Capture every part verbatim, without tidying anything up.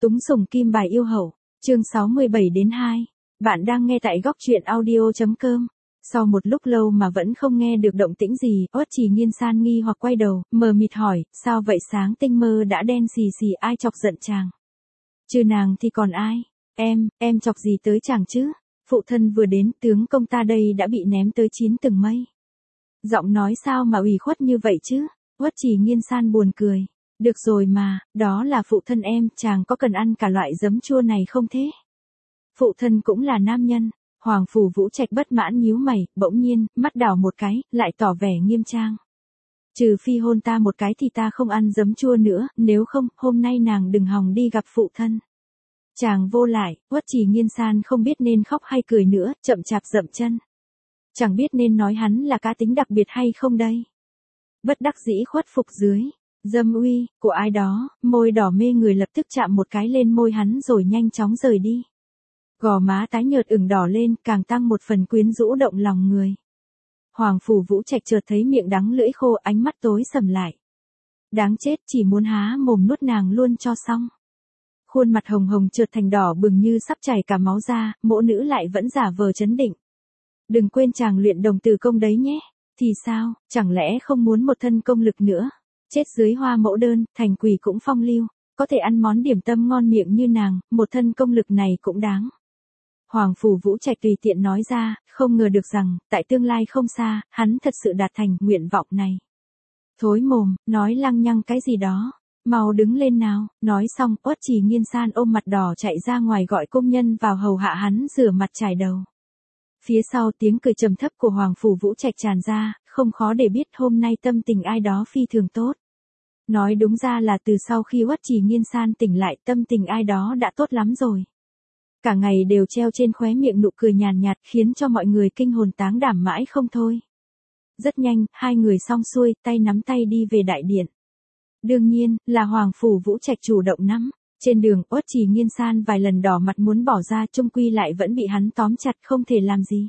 Túng sủng kim bài yêu hậu, chương sáu mươi bảy đến hai. Bạn đang nghe tại góc truyện audio.com. Sau một lúc lâu mà vẫn không nghe được động tĩnh gì, Uất Trì Nghiên San nghi hoặc quay đầu, mờ mịt hỏi, sao vậy sáng tinh mơ đã đen xì xì, ai chọc giận chàng? Chứ nàng thì còn ai? Em, em chọc gì tới chàng chứ? Phụ thân vừa đến, tướng công ta đây đã bị ném tới chín tầng mây. Giọng nói sao mà ủy khuất như vậy chứ? Uất Trì Nghiên San buồn cười. Được rồi mà, đó là phụ thân em, chàng có cần ăn cả loại giấm chua này không thế? Phụ thân cũng là nam nhân. Hoàng Phủ Vũ Trạch bất mãn nhíu mày, bỗng nhiên, mắt đảo một cái, lại tỏ vẻ nghiêm trang. Trừ phi hôn ta một cái thì ta không ăn giấm chua nữa, nếu không, hôm nay nàng đừng hòng đi gặp phụ thân. Chàng vô lại, Uất Trì Nghiên San không biết nên khóc hay cười nữa, chậm chạp dậm chân. Chẳng biết nên nói hắn là cá tính đặc biệt hay không đây. Bất đắc dĩ khuất phục dưới. Dâm uy, của ai đó, môi đỏ mê người lập tức chạm một cái lên môi hắn rồi nhanh chóng rời đi. Gò má tái nhợt ửng đỏ lên, càng tăng một phần quyến rũ động lòng người. Hoàng Phủ Vũ Trạch chợt thấy miệng đắng lưỡi khô, ánh mắt tối sầm lại. Đáng chết, chỉ muốn há mồm nuốt nàng luôn cho xong. Khuôn mặt hồng hồng chợt thành đỏ bừng như sắp chảy cả máu ra, mỗ nữ lại vẫn giả vờ trấn định. Đừng quên chàng luyện đồng tử công đấy nhé. Thì sao, chẳng lẽ không muốn một thân công lực nữa? Chết dưới hoa mẫu đơn, thành quỷ cũng phong lưu, có thể ăn món điểm tâm ngon miệng như nàng, một thân công lực này cũng đáng. Hoàng Phủ Vũ Trạch tùy tiện nói ra, không ngờ được rằng, tại tương lai không xa, hắn thật sự đạt thành nguyện vọng này. Thối mồm, nói lăng nhăng cái gì đó, mau đứng lên nào, nói xong, Uất Trì Nghiên San ôm mặt đỏ chạy ra ngoài gọi công nhân vào hầu hạ hắn rửa mặt chải đầu. Phía sau tiếng cười trầm thấp của Hoàng Phủ Vũ Trạch tràn ra, không khó để biết hôm nay tâm tình ai đó phi thường tốt. Nói đúng ra là từ sau khi Uất Trì Nghiên San tỉnh lại, tâm tình ai đó đã tốt lắm rồi. Cả ngày đều treo trên khóe miệng nụ cười nhàn nhạt, khiến cho mọi người kinh hồn táng đảm mãi không thôi. Rất nhanh, hai người xong xuôi, tay nắm tay đi về đại điện. Đương nhiên, là Hoàng Phủ Vũ Trạch chủ động nắm. Trên đường, Uất Trì Nghiên San vài lần đỏ mặt muốn bỏ ra, chung quy lại vẫn bị hắn tóm chặt không thể làm gì.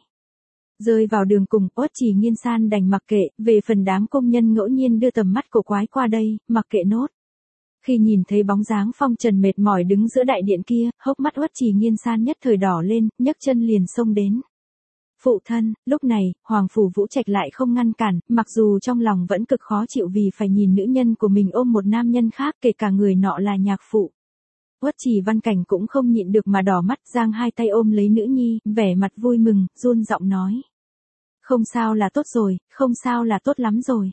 Rơi vào đường cùng, Uất Trì Nghiên San đành mặc kệ, về phần đám công nhân ngẫu nhiên đưa tầm mắt cổ quái qua đây, mặc kệ nốt. Khi nhìn thấy bóng dáng phong trần mệt mỏi đứng giữa đại điện kia, hốc mắt Uất Trì Nghiên San nhất thời đỏ lên, nhấc chân liền xông đến. Phụ thân, lúc này, Hoàng Phủ Vũ Trạch lại không ngăn cản, mặc dù trong lòng vẫn cực khó chịu vì phải nhìn nữ nhân của mình ôm một nam nhân khác, kể cả người nọ là nhạc phụ. Uất Trì Văn Cảnh cũng không nhịn được mà đỏ mắt, giang hai tay ôm lấy nữ nhi, vẻ mặt vui mừng, run giọng nói. Không sao là tốt rồi, không sao là tốt lắm rồi.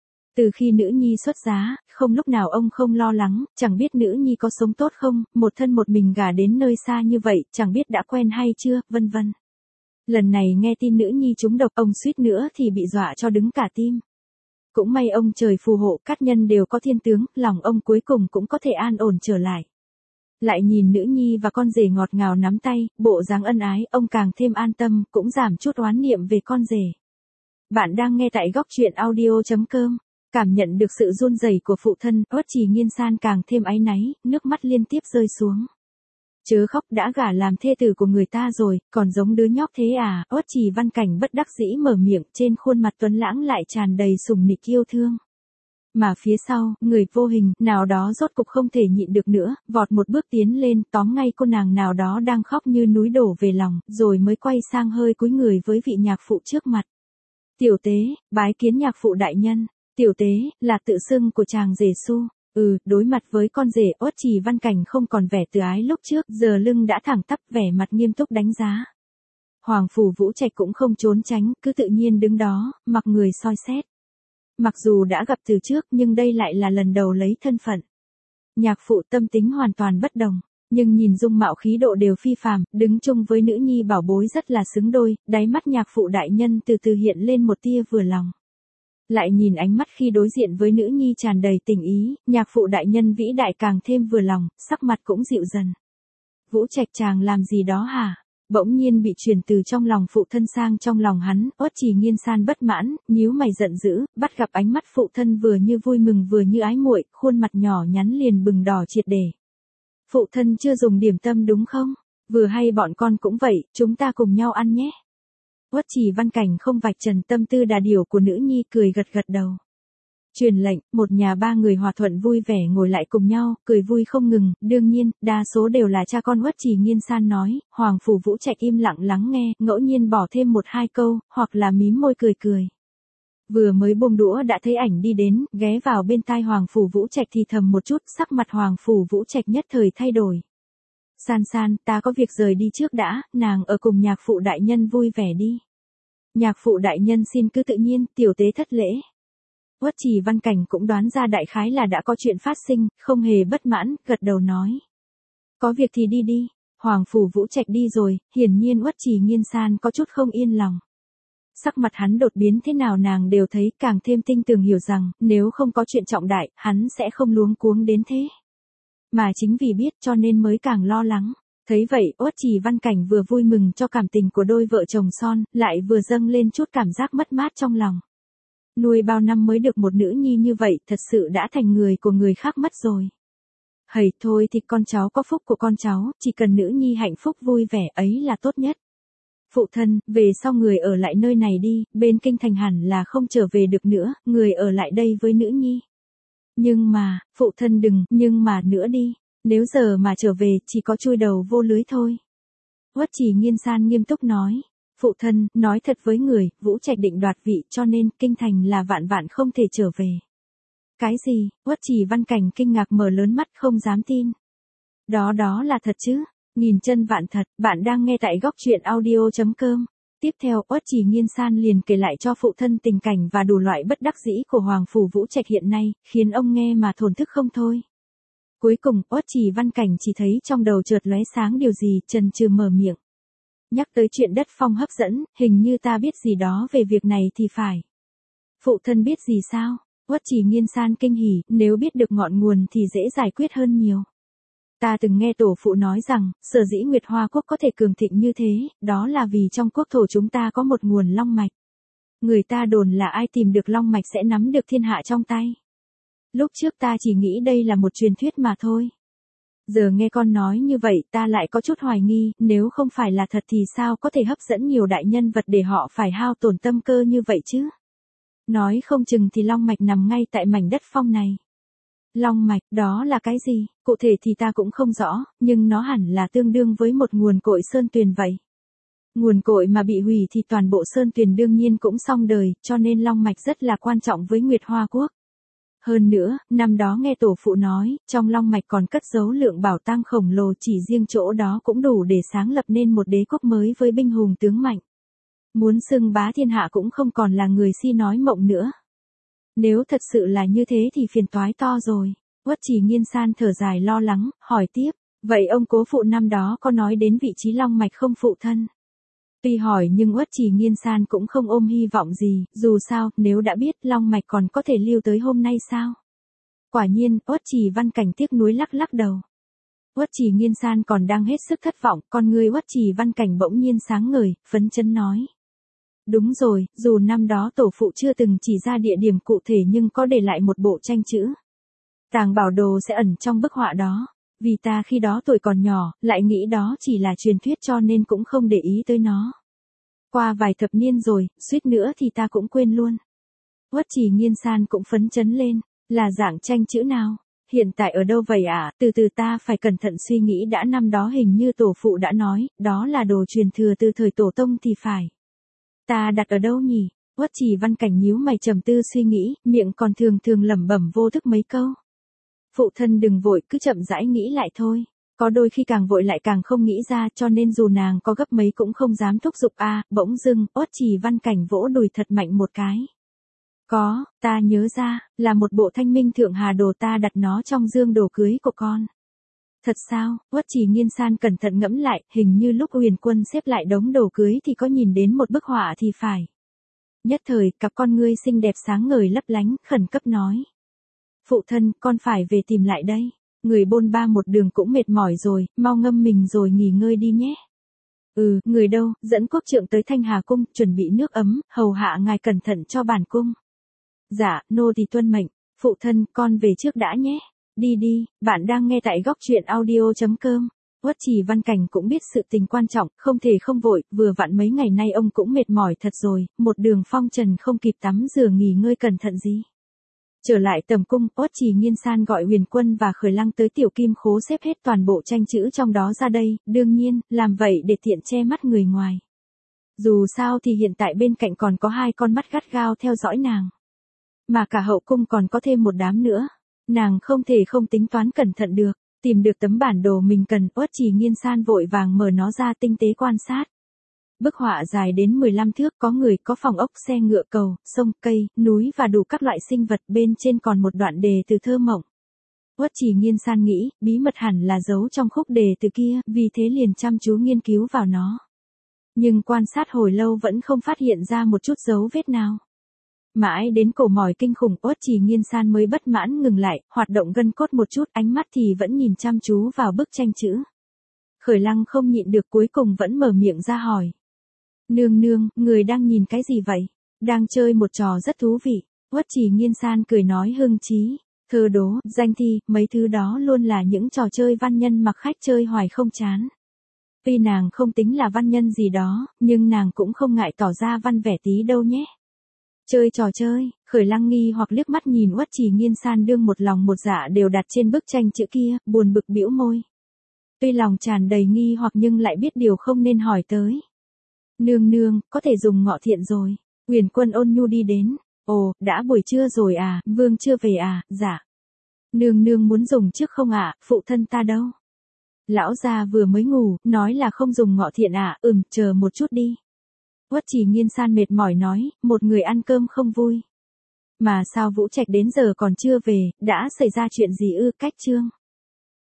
Từ khi nữ nhi xuất giá, không lúc nào ông không lo lắng, chẳng biết nữ nhi có sống tốt không, một thân một mình gả đến nơi xa như vậy, chẳng biết đã quen hay chưa, vân vân. Lần này nghe tin nữ nhi trúng độc, ông suýt nữa thì bị dọa cho đứng cả tim. Cũng may ông trời phù hộ, các nhân đều có thiên tướng, lòng ông cuối cùng cũng có thể an ổn trở lại. Lại nhìn nữ nhi và con rể ngọt ngào nắm tay, bộ dáng ân ái, ông càng thêm an tâm, cũng giảm chút oán niệm về con rể. Bạn đang nghe tại góc truyện audio.com. Cảm nhận được sự run rẩy của phụ thân, Uất Trì Nghiên San càng thêm áy náy, nước mắt liên tiếp rơi xuống. Chớ khóc, đã gả làm thê tử của người ta rồi, còn giống đứa nhóc thế à? Uất Trì Văn Cảnh bất đắc dĩ mở miệng, trên khuôn mặt tuấn lãng lại tràn đầy sủng nịch yêu thương. Mà phía sau, người vô hình, nào đó rốt cục không thể nhịn được nữa, vọt một bước tiến lên, tóm ngay cô nàng nào đó đang khóc như núi đổ về lòng, rồi mới quay sang hơi cúi người với vị nhạc phụ trước mặt. Tiểu tế, bái kiến nhạc phụ đại nhân. Tiểu tế, là tự xưng của chàng rể Su. Ừ, đối mặt với con rể, Uất Trì Văn Cảnh không còn vẻ từ ái lúc trước, giờ lưng đã thẳng tắp, vẻ mặt nghiêm túc đánh giá. Hoàng Phủ Vũ Trạch cũng không trốn tránh, cứ tự nhiên đứng đó, mặc người soi xét. Mặc dù đã gặp từ trước, nhưng đây lại là lần đầu lấy thân phận. Nhạc phụ tâm tính hoàn toàn bất đồng, nhưng nhìn dung mạo khí độ đều phi phàm, đứng chung với nữ nhi bảo bối rất là xứng đôi, đáy mắt nhạc phụ đại nhân từ từ hiện lên một tia vừa lòng. Lại nhìn ánh mắt khi đối diện với nữ nhi tràn đầy tình ý, nhạc phụ đại nhân vĩ đại càng thêm vừa lòng, sắc mặt cũng dịu dần. Vũ Trạch chàng làm gì đó hả? Bỗng nhiên bị truyền từ trong lòng phụ thân sang trong lòng hắn, Uất Trì Nghiên San bất mãn, nhíu mày giận dữ, bắt gặp ánh mắt phụ thân vừa như vui mừng vừa như ái muội, khuôn mặt nhỏ nhắn liền bừng đỏ triệt để. Phụ thân chưa dùng điểm tâm đúng không? Vừa hay bọn con cũng vậy, chúng ta cùng nhau ăn nhé. Uất Trì Văn Cảnh không vạch trần tâm tư đà điểu của nữ nhi, cười gật gật đầu. Truyền lệnh, một nhà ba người hòa thuận vui vẻ ngồi lại cùng nhau, cười vui không ngừng, đương nhiên, đa số đều là cha con Uất Trì Nghiên San nói, Hoàng Phủ Vũ Trạch im lặng lắng nghe, ngẫu nhiên bỏ thêm một hai câu, hoặc là mím môi cười cười. Vừa mới buông đũa đã thấy ảnh đi đến, ghé vào bên tai Hoàng Phủ Vũ Trạch thì thầm một chút, sắc mặt Hoàng Phủ Vũ Trạch nhất thời thay đổi. San San, ta có việc rời đi trước đã, nàng ở cùng nhạc phụ đại nhân vui vẻ đi. Nhạc phụ đại nhân xin cứ tự nhiên, tiểu tế thất lễ. Uất Trì Văn Cảnh cũng đoán ra đại khái là đã có chuyện phát sinh, không hề bất mãn, gật đầu nói. Có việc thì đi đi, Hoàng Phủ Vũ Trạch đi rồi, hiển nhiên Uất Trì Nghiên San có chút không yên lòng. Sắc mặt hắn đột biến thế nào nàng đều thấy, càng thêm tinh tường hiểu rằng, nếu không có chuyện trọng đại, hắn sẽ không luống cuống đến thế. Mà chính vì biết cho nên mới càng lo lắng. Thấy vậy, Uất Trì Văn Cảnh vừa vui mừng cho cảm tình của đôi vợ chồng son, lại vừa dâng lên chút cảm giác mất mát trong lòng. Nuôi bao năm mới được một nữ nhi như vậy, thật sự đã thành người của người khác mất rồi. Hầy thôi thì con cháu có phúc của con cháu, chỉ cần nữ nhi hạnh phúc vui vẻ ấy là tốt nhất. Phụ thân, về sau người ở lại nơi này đi, bên kinh thành hẳn là không trở về được nữa, người ở lại đây với nữ nhi. Nhưng mà, phụ thân đừng, nhưng mà nữa đi, nếu giờ mà trở về chỉ có chui đầu vô lưới thôi. Uất Trì Nghiên San nghiêm túc nói. Phụ thân, nói thật với người, Vũ Trạch định đoạt vị cho nên kinh thành là vạn vạn không thể trở về. Cái gì? Uất Trì Văn Cảnh kinh ngạc mở lớn mắt không dám tin. Đó đó là thật chứ? Nghìn chân vạn thật, bạn đang nghe tại góc truyện audio chấm com. Tiếp theo, Uất Trì Nghiên San liền kể lại cho phụ thân tình cảnh và đủ loại bất đắc dĩ của Hoàng Phủ Vũ Trạch hiện nay, khiến ông nghe mà thổn thức không thôi. Cuối cùng, Uất Trì Văn Cảnh chỉ thấy trong đầu chợt lóe sáng điều gì, chần chừ mở miệng. Nhắc tới chuyện đất phong hấp dẫn, hình như ta biết gì đó về việc này thì phải. Phụ thân biết gì sao? Uất Trì Nghiên San kinh hỉ, nếu biết được ngọn nguồn thì dễ giải quyết hơn nhiều. Ta từng nghe tổ phụ nói rằng, sở dĩ Nguyệt Hoa Quốc có thể cường thịnh như thế, đó là vì trong quốc thổ chúng ta có một nguồn long mạch. Người ta đồn là ai tìm được long mạch sẽ nắm được thiên hạ trong tay. Lúc trước ta chỉ nghĩ đây là một truyền thuyết mà thôi. Giờ nghe con nói như vậy ta lại có chút hoài nghi, nếu không phải là thật thì sao có thể hấp dẫn nhiều đại nhân vật để họ phải hao tổn tâm cơ như vậy chứ? Nói không chừng thì long mạch nằm ngay tại mảnh đất phong này. Long mạch, đó là cái gì? Cụ thể thì ta cũng không rõ, nhưng nó hẳn là tương đương với một nguồn cội sơn tuyền vậy. Nguồn cội mà bị hủy thì toàn bộ sơn tuyền đương nhiên cũng xong đời, cho nên long mạch rất là quan trọng với Nguyệt Hoa Quốc. Hơn nữa, năm đó nghe tổ phụ nói, trong long mạch còn cất giấu lượng bảo tàng khổng lồ, chỉ riêng chỗ đó cũng đủ để sáng lập nên một đế quốc mới với binh hùng tướng mạnh. Muốn xưng bá thiên hạ cũng không còn là người si nói mộng nữa. Nếu thật sự là như thế thì phiền toái to rồi. Uất Trì Nghiên San thở dài lo lắng, hỏi tiếp, vậy ông cố phụ năm đó có nói đến vị trí long mạch không phụ thân? Tuy hỏi nhưng Uất Trì Nghiên San cũng không ôm hy vọng gì, dù sao, nếu đã biết long mạch còn có thể lưu tới hôm nay sao? Quả nhiên, Uất Trì Văn Cảnh tiếc nuối lắc lắc đầu. Uất Trì Nghiên San còn đang hết sức thất vọng, con người Uất Trì Văn Cảnh bỗng nhiên sáng ngời, phấn chấn nói. Đúng rồi, dù năm đó tổ phụ chưa từng chỉ ra địa điểm cụ thể nhưng có để lại một bộ tranh chữ. Tàng bảo đồ sẽ ẩn trong bức họa đó. Vì ta khi đó tuổi còn nhỏ, lại nghĩ đó chỉ là truyền thuyết cho nên cũng không để ý tới nó. Qua vài thập niên rồi, suýt nữa thì ta cũng quên luôn. Uất Trì Nghiên San cũng phấn chấn lên, là dạng tranh chữ nào? Hiện tại ở đâu vậy ạ? À? Từ từ ta phải cẩn thận suy nghĩ đã, năm đó hình như tổ phụ đã nói, đó là đồ truyền thừa từ thời tổ tông thì phải. Ta đặt ở đâu nhỉ? Uất Trì Văn Cảnh nhíu mày trầm tư suy nghĩ, miệng còn thường thường lẩm bẩm vô thức mấy câu. Phụ thân đừng vội, cứ chậm rãi nghĩ lại thôi. Có đôi khi càng vội lại càng không nghĩ ra, cho nên dù nàng có gấp mấy cũng không dám thúc giục a. À, bỗng dưng, Uất Trì Văn Cảnh vỗ đùi thật mạnh một cái. Có, ta nhớ ra, là một bộ Thanh Minh Thượng Hà đồ, ta đặt nó trong dương đồ cưới của con. Thật sao? Uất Trì Nghiên San cẩn thận ngẫm lại, hình như lúc Huyền Quân xếp lại đống đồ cưới thì có nhìn đến một bức họa thì phải. Nhất thời, cặp con ngươi xinh đẹp sáng ngời lấp lánh, khẩn cấp nói. Phụ thân, con phải về tìm lại đây. Người bôn ba một đường cũng mệt mỏi rồi, mau ngâm mình rồi nghỉ ngơi đi nhé. Ừ, người đâu, dẫn quốc trượng tới Thanh Hà Cung, chuẩn bị nước ấm, hầu hạ ngài cẩn thận cho bản cung. Dạ, nô tỳ tuân mệnh. Phụ thân, con về trước đã nhé. Đi đi, bạn đang nghe tại góc truyện audio chấm com. Uất Trì Văn Cảnh cũng biết sự tình quan trọng, không thể không vội, vừa vặn mấy ngày nay ông cũng mệt mỏi thật rồi, một đường phong trần không kịp tắm rửa nghỉ ngơi cẩn thận gì. Trở lại tầm cung, Uất Trì Nghiên San gọi Huyền Quân và Khởi Lăng tới tiểu kim khố xếp hết toàn bộ tranh chữ trong đó ra đây, đương nhiên, làm vậy để tiện che mắt người ngoài. Dù sao thì hiện tại bên cạnh còn có hai con mắt gắt gao theo dõi nàng. Mà cả hậu cung còn có thêm một đám nữa. Nàng không thể không tính toán cẩn thận được. Tìm được tấm bản đồ mình cần, Uất Trì Nghiên San vội vàng mở nó ra tinh tế quan sát. Bức họa dài đến mười lăm thước, có người, có phòng ốc, xe ngựa, cầu, sông, cây, núi và đủ các loại sinh vật, bên trên còn một đoạn đề từ thơ mộng. Uất Trì Nghiên San nghĩ, bí mật hẳn là giấu trong khúc đề từ kia, vì thế liền chăm chú nghiên cứu vào nó. Nhưng quan sát hồi lâu vẫn không phát hiện ra một chút dấu vết nào. Mãi đến cổ mỏi kinh khủng, Uất Trì Nghiên San mới bất mãn ngừng lại, hoạt động gân cốt một chút, ánh mắt thì vẫn nhìn chăm chú vào bức tranh chữ. Khởi Lăng không nhịn được cuối cùng vẫn mở miệng ra hỏi. Nương nương, người đang nhìn cái gì vậy? Đang chơi một trò rất thú vị. Uất Trì Nghiên San cười nói hưng chí. Thơ đố, danh thi, mấy thứ đó luôn là những trò chơi văn nhân mặc khách chơi hoài không chán. Tuy nàng không tính là văn nhân gì đó, nhưng nàng cũng không ngại tỏ ra văn vẻ tí đâu nhé. Chơi trò chơi, Khởi Lăng nghi hoặc liếc mắt nhìn Uất Trì Nghiên San đương một lòng một dạ đều đặt trên bức tranh chữ kia, buồn bực bĩu môi. Tuy lòng tràn đầy nghi hoặc nhưng lại biết điều không nên hỏi tới. Nương nương, có thể dùng ngọ thiện rồi. Huyền Quân ôn nhu đi đến. Ồ, đã buổi trưa rồi à, vương chưa về à, dạ. Nương nương muốn dùng trước không ạ, à, phụ thân ta đâu. Lão gia vừa mới ngủ, nói là không dùng ngọ thiện ạ, à, ừm, chờ một chút đi. Uất Trì Nghiên San mệt mỏi nói, một người ăn cơm không vui. Mà sao Vũ Trạch đến giờ còn chưa về, đã xảy ra chuyện gì ư? Cách chương.